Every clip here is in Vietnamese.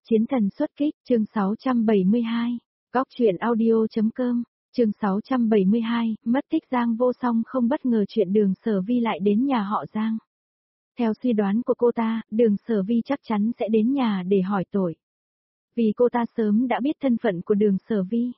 Chiến thần xuất kích, chương 672. Góc truyện audio.com, chương 672, mất tích Giang Vô Song không bất ngờ chuyện Đường Sở Vi lại đến nhà họ Giang. Theo suy đoán của cô ta, Đường Sở Vi chắc chắn sẽ đến nhà để hỏi tội. Vì cô ta sớm đã biết thân phận của Đường Sở Vi.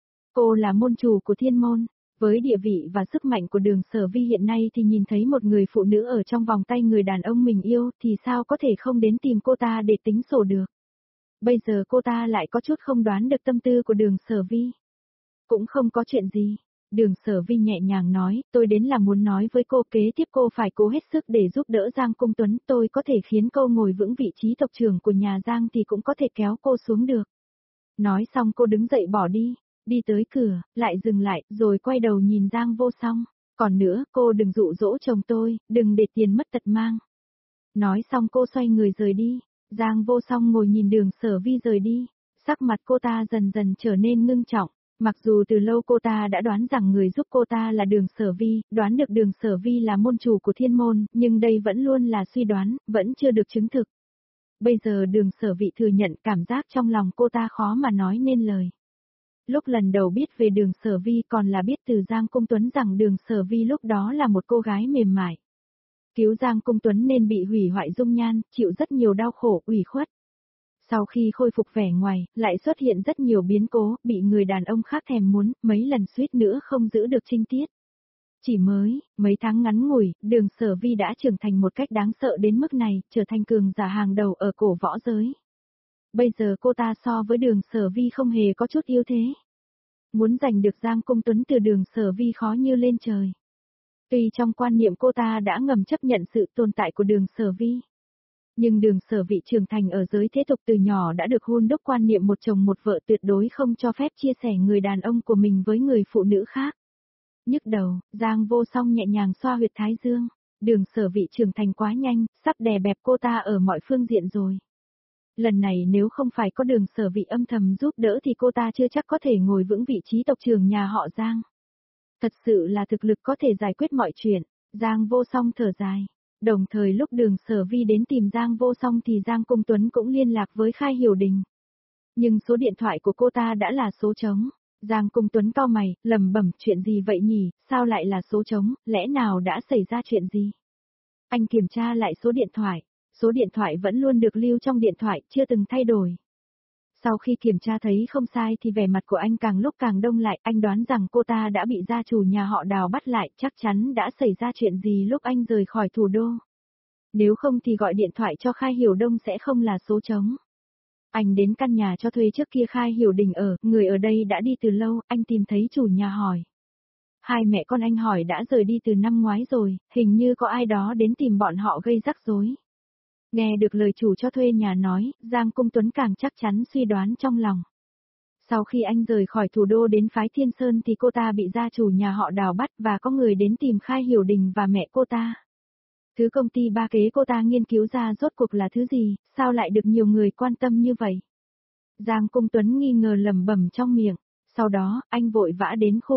Cô là môn chủ của Thiên Môn. Với địa vị và sức mạnh của Đường Sở Vi hiện nay thì nhìn thấy một người phụ nữ ở trong vòng tay người đàn ông mình yêu thì sao có thể không đến tìm cô ta để tính sổ được. Bây giờ cô ta lại có chút không đoán được tâm tư của Đường Sở Vi. Cũng không có chuyện gì. Đường Sở Vi nhẹ nhàng nói, tôi đến là muốn nói với cô kế tiếp cô phải cố hết sức để giúp đỡ Giang Cung Tuấn. Tôi có thể khiến cô ngồi vững vị trí tộc trưởng của nhà Giang thì cũng có thể kéo cô xuống được. Nói xong cô đứng dậy bỏ đi. Đi tới cửa, lại dừng lại, rồi quay đầu nhìn Giang Vô Song. Còn nữa, cô đừng dụ dỗ chồng tôi, đừng để tiền mất tật mang. Nói xong cô xoay người rời đi. Giang Vô Song ngồi nhìn Đường Sở Vi rời đi. Sắc mặt cô ta dần dần trở nên ngưng trọng. Mặc dù từ lâu cô ta đã đoán rằng người giúp cô ta là Đường Sở Vi, đoán được Đường Sở Vi là môn chủ của Thiên Môn, nhưng đây vẫn luôn là suy đoán, vẫn chưa được chứng thực. Bây giờ Đường Sở Vi thừa nhận cảm giác trong lòng cô ta khó mà nói nên lời. Lúc lần đầu biết về Đường Sở Vi còn là biết từ Giang Cung Tuấn rằng Đường Sở Vi lúc đó là một cô gái mềm mại. Cứu Giang Cung Tuấn nên bị hủy hoại dung nhan, chịu rất nhiều đau khổ, ủy khuất. Sau khi khôi phục vẻ ngoài, lại xuất hiện rất nhiều biến cố, bị người đàn ông khác thèm muốn, mấy lần suýt nữa không giữ được trinh tiết. Chỉ mới, mấy tháng ngắn ngủi, Đường Sở Vi đã trưởng thành một cách đáng sợ đến mức này, trở thành cường giả hàng đầu ở cổ võ giới. Bây giờ cô ta so với Đường Sở Vi không hề có chút ưu thế. Muốn giành được Giang Cung Tuấn từ Đường Sở Vi khó như lên trời. Tuy trong quan niệm cô ta đã ngầm chấp nhận sự tồn tại của Đường Sở Vi. Nhưng Đường Sở Vi trưởng thành ở giới thế tục từ nhỏ đã được hun đúc quan niệm một chồng một vợ tuyệt đối không cho phép chia sẻ người đàn ông của mình với người phụ nữ khác. Nhức đầu, Giang Vô Song nhẹ nhàng xoa huyệt thái dương. Đường Sở Vi trưởng thành quá nhanh, sắp đè bẹp cô ta ở mọi phương diện rồi. Lần này nếu không phải có Đường Sở Vi âm thầm giúp đỡ thì cô ta chưa chắc có thể ngồi vững vị trí tộc trưởng nhà họ Giang. Thật sự là thực lực có thể giải quyết mọi chuyện. Giang Vô Song thở dài. Đồng thời lúc Đường Sở Vi đến tìm Giang Vô Song thì Giang Cung Tuấn cũng liên lạc với Khai Hiểu Đình. Nhưng số điện thoại của cô ta đã là số trống. Giang Cung Tuấn cau mày, lẩm bẩm, chuyện gì vậy nhỉ, sao lại là số trống, lẽ nào đã xảy ra chuyện gì? Anh kiểm tra lại số điện thoại. Số điện thoại vẫn luôn được lưu trong điện thoại, chưa từng thay đổi. Sau khi kiểm tra thấy không sai thì vẻ mặt của anh càng lúc càng đông lại, anh đoán rằng cô ta đã bị gia chủ nhà họ Đào bắt lại, chắc chắn đã xảy ra chuyện gì lúc anh rời khỏi thủ đô. Nếu không thì gọi điện thoại cho Khai Hiểu Đông sẽ không là số trống. Anh đến căn nhà cho thuê trước kia Khai Hiểu Đình ở, người ở đây đã đi từ lâu, anh tìm thấy chủ nhà hỏi. Hai mẹ con anh hỏi đã rời đi từ năm ngoái rồi, hình như có ai đó đến tìm bọn họ gây rắc rối. Nghe được lời chủ cho thuê nhà nói, Giang Cung Tuấn càng chắc chắn suy đoán trong lòng. Sau khi anh rời khỏi thủ đô đến phái Thiên Sơn thì cô ta bị gia chủ nhà họ Đào bắt và có người đến tìm Khai Hiểu Đình và mẹ cô ta. Thứ công ty ba kế cô ta nghiên cứu ra rốt cuộc là thứ gì, sao lại được nhiều người quan tâm như vậy? Giang Cung Tuấn nghi ngờ lẩm bẩm trong miệng, sau đó, anh vội vã đến khu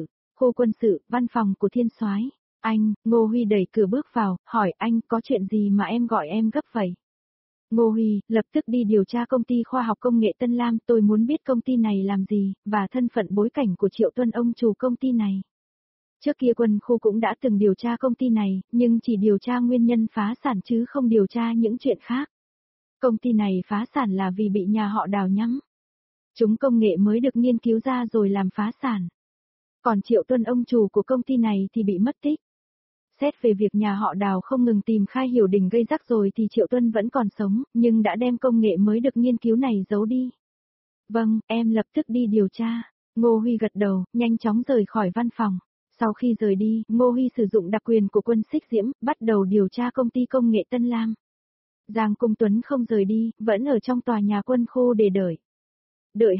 quân sự, văn phòng của Thiên Soái. Anh, Ngô Huy đẩy cửa bước vào, hỏi anh có chuyện gì mà em gọi em gấp vậy? Ngô Huy, lập tức đi điều tra công ty khoa học công nghệ Tân Lam, tôi muốn biết công ty này làm gì, và thân phận bối cảnh của Triệu Tuân ông chủ công ty này. Trước kia quân khu cũng đã từng điều tra công ty này, nhưng chỉ điều tra nguyên nhân phá sản chứ không điều tra những chuyện khác. Công ty này phá sản là vì bị nhà họ Đào nhắm. Chúng công nghệ mới được nghiên cứu ra rồi làm phá sản. Còn Triệu Tuân ông chủ của công ty này thì bị mất tích. Xét về việc nhà họ Đào không ngừng tìm Khai Hiểu Đình gây rắc rồi thì Triệu Tuân vẫn còn sống, nhưng đã đem công nghệ mới được nghiên cứu này giấu đi. Vâng, em lập tức đi điều tra. Ngô Huy gật đầu, nhanh chóng rời khỏi văn phòng. Sau khi rời đi, Ngô Huy sử dụng đặc quyền của quân Xích Diễm, bắt đầu điều tra công ty công nghệ Tân Lam. Giang Cung Tuấn không rời đi, vẫn ở trong tòa nhà quân khu để đợi. Đợi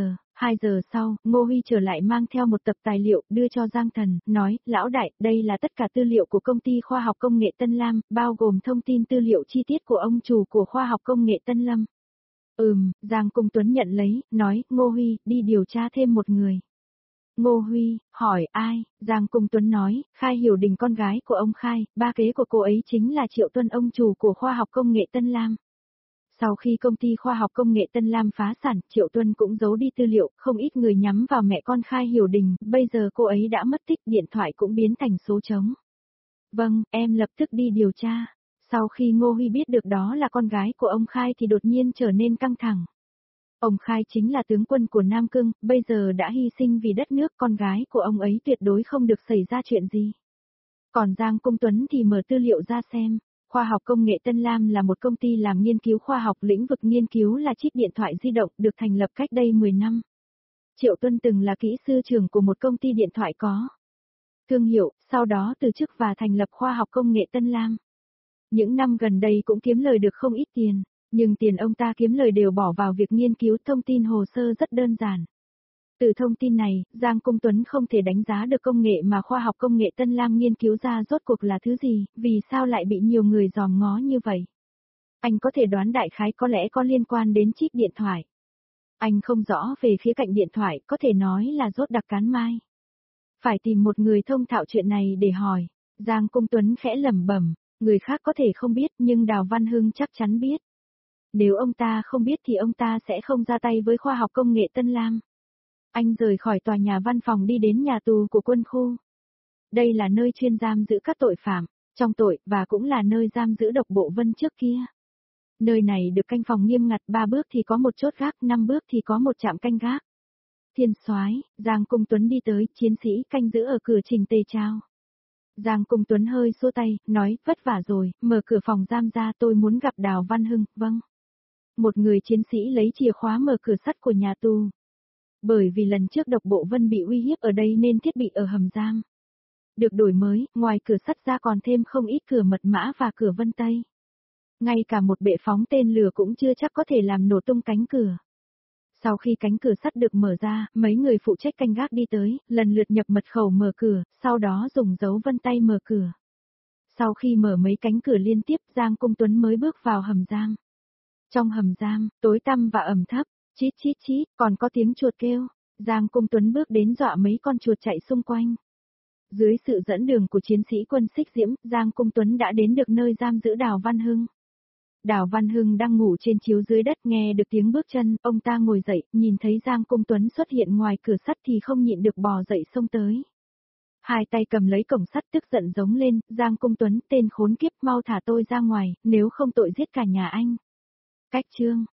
2 giờ sau, Ngô Huy trở lại mang theo một tập tài liệu, đưa cho Giang Thần, nói, lão đại, đây là tất cả tư liệu của công ty khoa học công nghệ Tân Lam, bao gồm thông tin tư liệu chi tiết của ông chủ của khoa học công nghệ Tân Lâm. Giang Cung Tuấn nhận lấy, nói, Ngô Huy, đi điều tra thêm một người. Ngô Huy, hỏi ai? Giang Cung Tuấn nói, Khai Hiểu Đình con gái của ông Khai, ba kế của cô ấy chính là Triệu Tuân ông chủ của khoa học công nghệ Tân Lam. Sau khi công ty khoa học công nghệ Tân Lam phá sản, Triệu Tuân cũng giấu đi tư liệu, không ít người nhắm vào mẹ con Khai Hiểu Đình, bây giờ cô ấy đã mất tích, điện thoại cũng biến thành số trống. Vâng, em lập tức đi điều tra. Sau khi Ngô Huy biết được đó là con gái của ông Khai thì đột nhiên trở nên căng thẳng. Ông Khai chính là tướng quân của Nam Cương, bây giờ đã hy sinh vì đất nước, con gái của ông ấy tuyệt đối không được xảy ra chuyện gì. Còn Giang Công Tuấn thì mở tư liệu ra xem. Khoa học công nghệ Tân Lam là một công ty làm nghiên cứu khoa học, lĩnh vực nghiên cứu là chip điện thoại di động, được thành lập cách đây 10 năm. Triệu Tuân từng là kỹ sư trưởng của một công ty điện thoại có thương hiệu, sau đó từ chức và thành lập khoa học công nghệ Tân Lam. Những năm gần đây cũng kiếm lời được không ít tiền, nhưng tiền ông ta kiếm lời đều bỏ vào việc nghiên cứu thông tin hồ sơ rất đơn giản. Từ thông tin này, Giang Công Tuấn không thể đánh giá được công nghệ mà khoa học công nghệ Tân Lam nghiên cứu ra rốt cuộc là thứ gì, vì sao lại bị nhiều người dòm ngó như vậy. Anh có thể đoán đại khái có lẽ có liên quan đến chip điện thoại. Anh không rõ về khía cạnh điện thoại, có thể nói là rốt đặc cán mai. Phải tìm một người thông thạo chuyện này để hỏi. Giang Công Tuấn khẽ lẩm bẩm, người khác có thể không biết nhưng Đào Văn Hưng chắc chắn biết. Nếu ông ta không biết thì ông ta sẽ không ra tay với khoa học công nghệ Tân Lam. Anh rời khỏi tòa nhà văn phòng đi đến nhà tù của quân khu. Đây là nơi chuyên giam giữ các tội phạm, trong tội, và cũng là nơi giam giữ Độc Bộ Vân trước kia. Nơi này được canh phòng nghiêm ngặt, 3 bước thì có một chốt gác, 5 bước thì có một trạm canh gác. Thiên soái, Giang Công Tuấn đi tới, chiến sĩ canh giữ ở cửa trình tề chào. Giang Công Tuấn hơi xua tay, nói, vất vả rồi, mở cửa phòng giam ra, tôi muốn gặp Đào Văn Hưng, vâng. Một người chiến sĩ lấy chìa khóa mở cửa sắt của nhà tù. Bởi vì lần trước Độc Bộ Vân bị uy hiếp ở đây nên thiết bị ở hầm giam được đổi mới, ngoài cửa sắt ra còn thêm không ít cửa mật mã và cửa vân tay. Ngay cả một bệ phóng tên lửa cũng chưa chắc có thể làm nổ tung cánh cửa. Sau khi cánh cửa sắt được mở ra, mấy người phụ trách canh gác đi tới, lần lượt nhập mật khẩu mở cửa, sau đó dùng dấu vân tay mở cửa. Sau khi mở mấy cánh cửa liên tiếp, Giang Công Tuấn mới bước vào hầm giam. Trong hầm giam, tối tăm và ẩm thấp, chít chít chít, còn có tiếng chuột kêu. Giang Công Tuấn bước đến dọa mấy con chuột chạy xung quanh. Dưới sự dẫn đường của chiến sĩ quân Xích Diễm, Giang Công Tuấn đã đến được nơi giam giữ Đào Văn Hưng. Đào Văn Hưng đang ngủ trên chiếu dưới đất, nghe được tiếng bước chân, ông ta ngồi dậy, nhìn thấy Giang Công Tuấn xuất hiện ngoài cửa sắt thì không nhịn được bò dậy xông tới. Hai tay cầm lấy cổng sắt tức giận giống lên, Giang Công Tuấn, tên khốn kiếp, mau thả tôi ra ngoài, nếu không tội giết cả nhà anh. Cách chương